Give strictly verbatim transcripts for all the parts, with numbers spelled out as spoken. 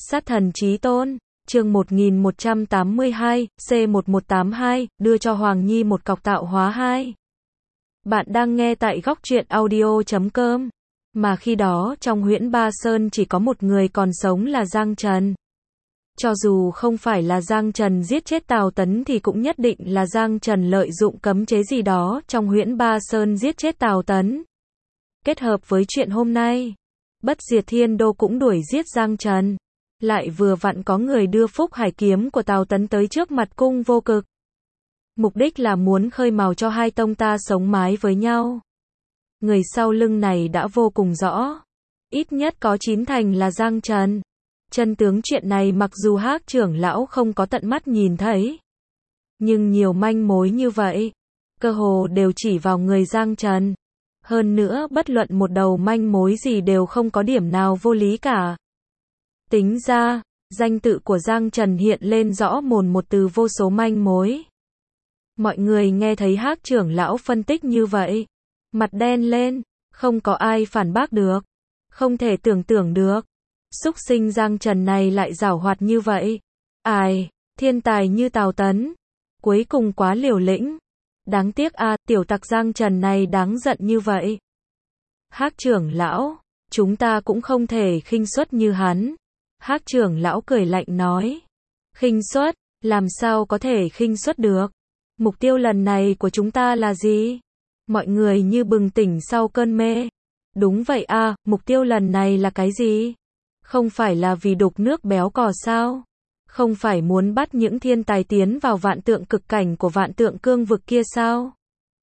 Sát thần chí tôn, chương một nghìn một trăm tám mươi hai, C một một tám hai, đưa cho Hoàng Nhi một cọc tạo hóa hai. Bạn đang nghe tại góc truyện audio chấm com. Mà khi đó trong huyễn Ba Sơn chỉ có một người còn sống là Giang Trần. Cho dù không phải là Giang Trần giết chết Tào Tấn thì cũng nhất định là Giang Trần lợi dụng cấm chế gì đó trong huyễn Ba Sơn giết chết Tào Tấn. Kết hợp với chuyện hôm nay, Bất Diệt Thiên Đô cũng đuổi giết Giang Trần. Lại vừa vặn có người đưa Phúc Hải kiếm của Tào Tấn tới trước mặt Cung Vô Cực. Mục đích là muốn khơi mào cho hai tông ta sống mái với nhau. Người sau lưng này đã vô cùng rõ. Ít nhất có chín thành là Giang Trần. Chân tướng chuyện này mặc dù Hắc trưởng lão không có tận mắt nhìn thấy, nhưng nhiều manh mối như vậy, cơ hồ đều chỉ vào người Giang Trần. Hơn nữa bất luận một đầu manh mối gì đều không có điểm nào vô lý cả. Tính ra, danh tự của Giang Trần hiện lên rõ mồn một từ vô số manh mối. Mọi người nghe thấy Hắc trưởng lão phân tích như vậy, mặt đen lên, không có ai phản bác được. Không thể tưởng tượng được, xúc sinh Giang Trần này lại giảo hoạt như vậy. Ai, thiên tài như Tào Tấn, cuối cùng quá liều lĩnh. Đáng tiếc a, à, tiểu tặc Giang Trần này đáng giận như vậy. Hắc trưởng lão, chúng ta cũng không thể khinh suất như hắn. Hắc trưởng lão cười lạnh nói. Khinh suất, làm sao có thể khinh suất được? Mục tiêu lần này của chúng ta là gì? Mọi người như bừng tỉnh sau cơn mê. Đúng vậy a, à, mục tiêu lần này là cái gì? Không phải là vì đục nước béo cò sao? Không phải muốn bắt những thiên tài tiến vào vạn tượng cực cảnh của vạn tượng cương vực kia sao?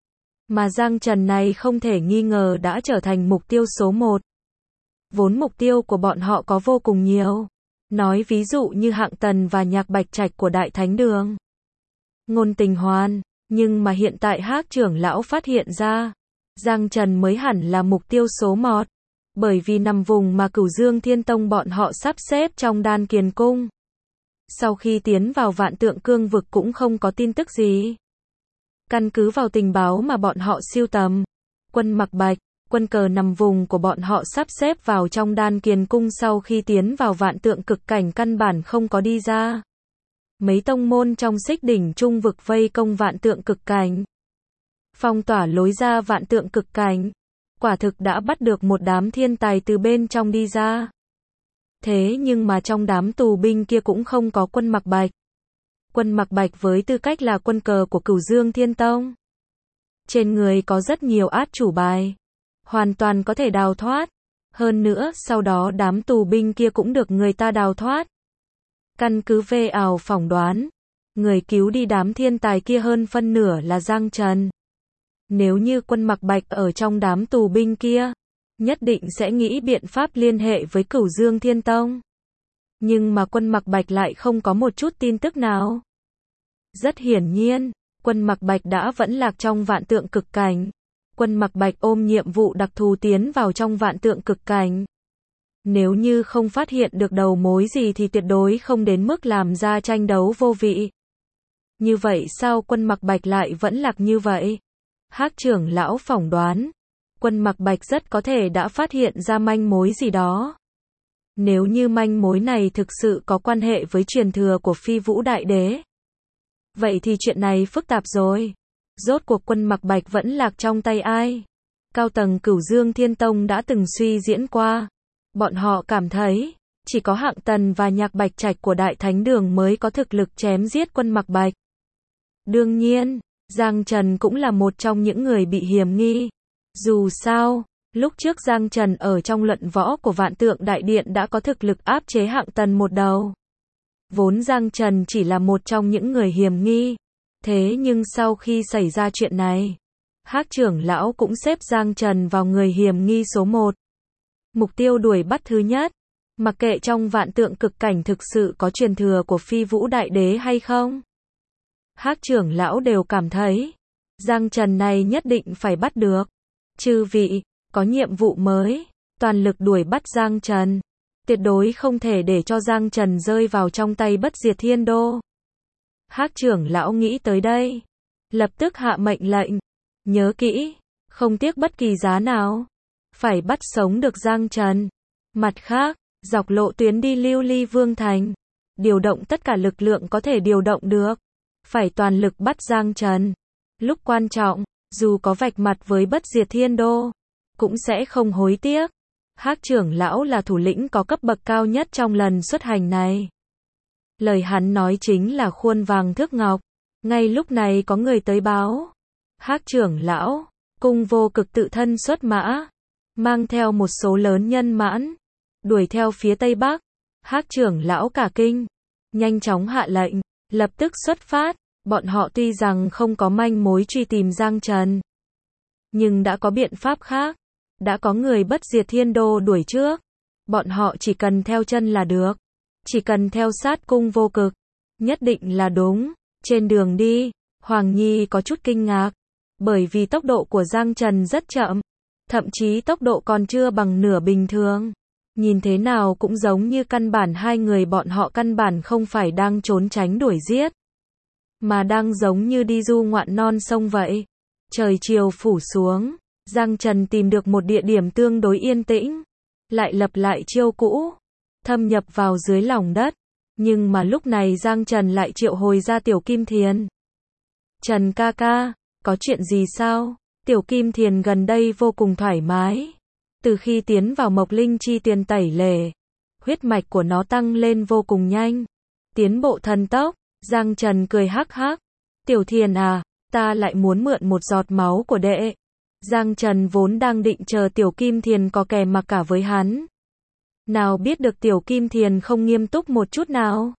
Mà Giang Trần này không thể nghi ngờ đã trở thành mục tiêu số một. Vốn mục tiêu của bọn họ có vô cùng nhiều. Nói ví dụ như Hạng Tần và Nhạc Bạch Trạch của Đại Thánh Đường, Ngôn Tình Hoàn, nhưng mà hiện tại Hắc trưởng lão phát hiện ra, Giang Trần mới hẳn là mục tiêu số một. Bởi vì nằm vùng mà Cửu Dương Thiên Tông bọn họ sắp xếp trong Đan Kiền Cung. Sau khi tiến vào vạn tượng cương vực cũng không có tin tức gì. Căn cứ vào tình báo mà bọn họ siêu tầm, quân Mặc Bạch, quân cờ nằm vùng của bọn họ sắp xếp vào trong Đan Kiền Cung sau khi tiến vào vạn tượng cực cảnh căn bản không có đi ra. Mấy tông môn trong Xích Đỉnh Trung vực vây công vạn tượng cực cảnh, phong tỏa lối ra vạn tượng cực cảnh. Quả thực đã bắt được một đám thiên tài từ bên trong đi ra. Thế nhưng mà trong đám tù binh kia cũng không có quân Mặc Bạch. Quân Mặc Bạch với tư cách là quân cờ của Cửu Dương Thiên Tông, trên người có rất nhiều át chủ bài, hoàn toàn có thể đào thoát. Hơn nữa sau đó đám tù binh kia cũng được người ta đào thoát. Căn cứ về ảo phỏng đoán, người cứu đi đám thiên tài kia hơn phân nửa là Giang Trần. Nếu như quân Mặc Bạch ở trong đám tù binh kia, nhất định sẽ nghĩ biện pháp liên hệ với Cửu Dương Thiên Tông. Nhưng mà quân Mặc Bạch lại không có một chút tin tức nào. Rất hiển nhiên, quân Mặc Bạch đã vẫn lạc trong vạn tượng cực cảnh. Quân Mặc Bạch ôm nhiệm vụ đặc thù tiến vào trong vạn tượng cực cảnh. Nếu như không phát hiện được đầu mối gì thì tuyệt đối không đến mức làm ra tranh đấu vô vị. Như vậy sao quân Mặc Bạch lại vẫn lạc như vậy? Hắc trưởng lão phỏng đoán, quân Mặc Bạch rất có thể đã phát hiện ra manh mối gì đó. Nếu như manh mối này thực sự có quan hệ với truyền thừa của Phi Vũ Đại Đế, vậy thì chuyện này phức tạp rồi. Rốt cuộc quân Mặc Bạch vẫn lạc trong tay ai? Cao tầng Cửu Dương Thiên Tông đã từng suy diễn qua. Bọn họ cảm thấy, chỉ có Hạng Tần và Nhạc Bạch Trạch của Đại Thánh Đường mới có thực lực chém giết quân Mặc Bạch. Đương nhiên, Giang Trần cũng là một trong những người bị hiểm nghi. Dù sao, lúc trước Giang Trần ở trong luận võ của Vạn Tượng Đại Điện đã có thực lực áp chế Hạng Tần một đầu. Vốn Giang Trần chỉ là một trong những người hiểm nghi. Thế nhưng sau khi xảy ra chuyện này, Hắc trưởng lão cũng xếp Giang Trần vào người hiểm nghi số một. Mục tiêu đuổi bắt thứ nhất, mặc kệ trong vạn tượng cực cảnh thực sự có truyền thừa của Phi Vũ Đại Đế hay không. Hắc trưởng lão đều cảm thấy, Giang Trần này nhất định phải bắt được. Chư vị, có nhiệm vụ mới, toàn lực đuổi bắt Giang Trần. Tuyệt đối không thể để cho Giang Trần rơi vào trong tay Bất Diệt Thiên Đô. Hắc trưởng lão nghĩ tới đây, lập tức hạ mệnh lệnh. Nhớ kỹ, không tiếc bất kỳ giá nào, phải bắt sống được Giang Trần. Mặt khác, dọc lộ tuyến đi Lưu Ly Vương Thành, điều động tất cả lực lượng có thể điều động được, phải toàn lực bắt Giang Trần. Lúc quan trọng, dù có vạch mặt với Bất Diệt Thiên Đô, cũng sẽ không hối tiếc. Hắc trưởng lão là thủ lĩnh có cấp bậc cao nhất trong lần xuất hành này. Lời hắn nói chính là khuôn vàng thước ngọc. Ngay lúc này có người tới báo. Hắc trưởng lão, Cung Vô Cực tự thân xuất mã, mang theo một số lớn nhân mãn, đuổi theo phía tây bắc. Hắc trưởng lão cả kinh, nhanh chóng hạ lệnh, lập tức xuất phát. Bọn họ tuy rằng không có manh mối truy tìm Giang Trần, nhưng đã có biện pháp khác. Đã có người Bất Diệt Thiên Đô đuổi trước, bọn họ chỉ cần theo chân là được. Chỉ cần theo sát Cung Vô Cực, nhất định là đúng. Trên đường đi, Hoàng Nhi có chút kinh ngạc, bởi vì tốc độ của Giang Trần rất chậm, thậm chí tốc độ còn chưa bằng nửa bình thường. Nhìn thế nào cũng giống như căn bản hai người bọn họ căn bản không phải đang trốn tránh đuổi giết, mà đang giống như đi du ngoạn non sông vậy. Trời chiều phủ xuống, Giang Trần tìm được một địa điểm tương đối yên tĩnh, lại lập lại chiêu cũ, thâm nhập vào dưới lòng đất. Nhưng mà lúc này Giang Trần lại triệu hồi ra Tiểu Kim Thiền. Trần ca ca, có chuyện gì sao? Tiểu Kim Thiền gần đây vô cùng thoải mái. Từ khi tiến vào Mộc Linh Chi Tuyền tẩy lề, huyết mạch của nó tăng lên vô cùng nhanh, tiến bộ thần tốc. Giang Trần cười hắc hắc. Tiểu Thiền à, ta lại muốn mượn một giọt máu của đệ. Giang Trần vốn đang định chờ Tiểu Kim Thiền có kè mặc cả với hắn. Nào biết được Tiểu Kim Thiền không nghiêm túc một chút nào.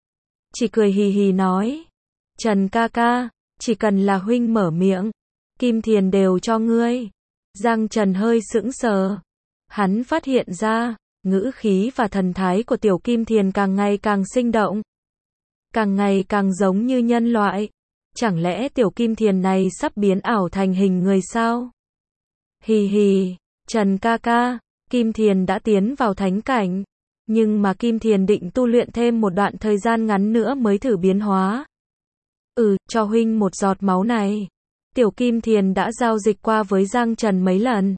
Chỉ cười hì hì nói. Trần ca ca, chỉ cần là huynh mở miệng, Kim Thiền đều cho ngươi. Giang Trần hơi sững sờ. Hắn phát hiện ra, ngữ khí và thần thái của Tiểu Kim Thiền càng ngày càng sinh động, càng ngày càng giống như nhân loại. Chẳng lẽ Tiểu Kim Thiền này sắp biến ảo thành hình người sao? Hì hì, Trần ca ca, Kim Thiền đã tiến vào thánh cảnh, nhưng mà Kim Thiền định tu luyện thêm một đoạn thời gian ngắn nữa mới thử biến hóa. Ừ, cho huynh một giọt máu này. Tiểu Kim Thiền đã giao dịch qua với Giang Trần mấy lần,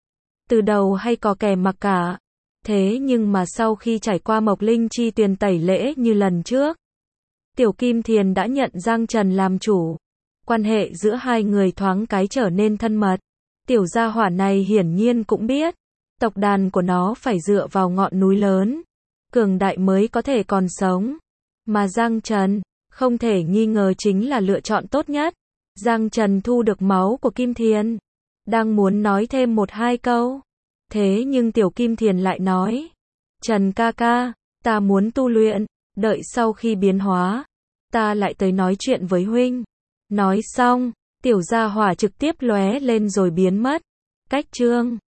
từ đầu hay có kẻ mặc cả. Thế nhưng mà sau khi trải qua Mộc Linh Chi Tuyền tẩy lễ như lần trước, Tiểu Kim Thiền đã nhận Giang Trần làm chủ. Quan hệ giữa hai người thoáng cái trở nên thân mật. Tiểu gia hỏa này hiển nhiên cũng biết, tộc đàn của nó phải dựa vào ngọn núi lớn, cường đại mới có thể còn sống. Mà Giang Trần, không thể nghi ngờ chính là lựa chọn tốt nhất. Giang Trần thu được máu của Kim Thiền, đang muốn nói thêm một hai câu. Thế nhưng Tiểu Kim Thiền lại nói, Trần ca ca, ta muốn tu luyện, đợi sau khi biến hóa, ta lại tới nói chuyện với huynh. Nói xong, tiểu gia hỏa trực tiếp lóe lên rồi biến mất. Cách chương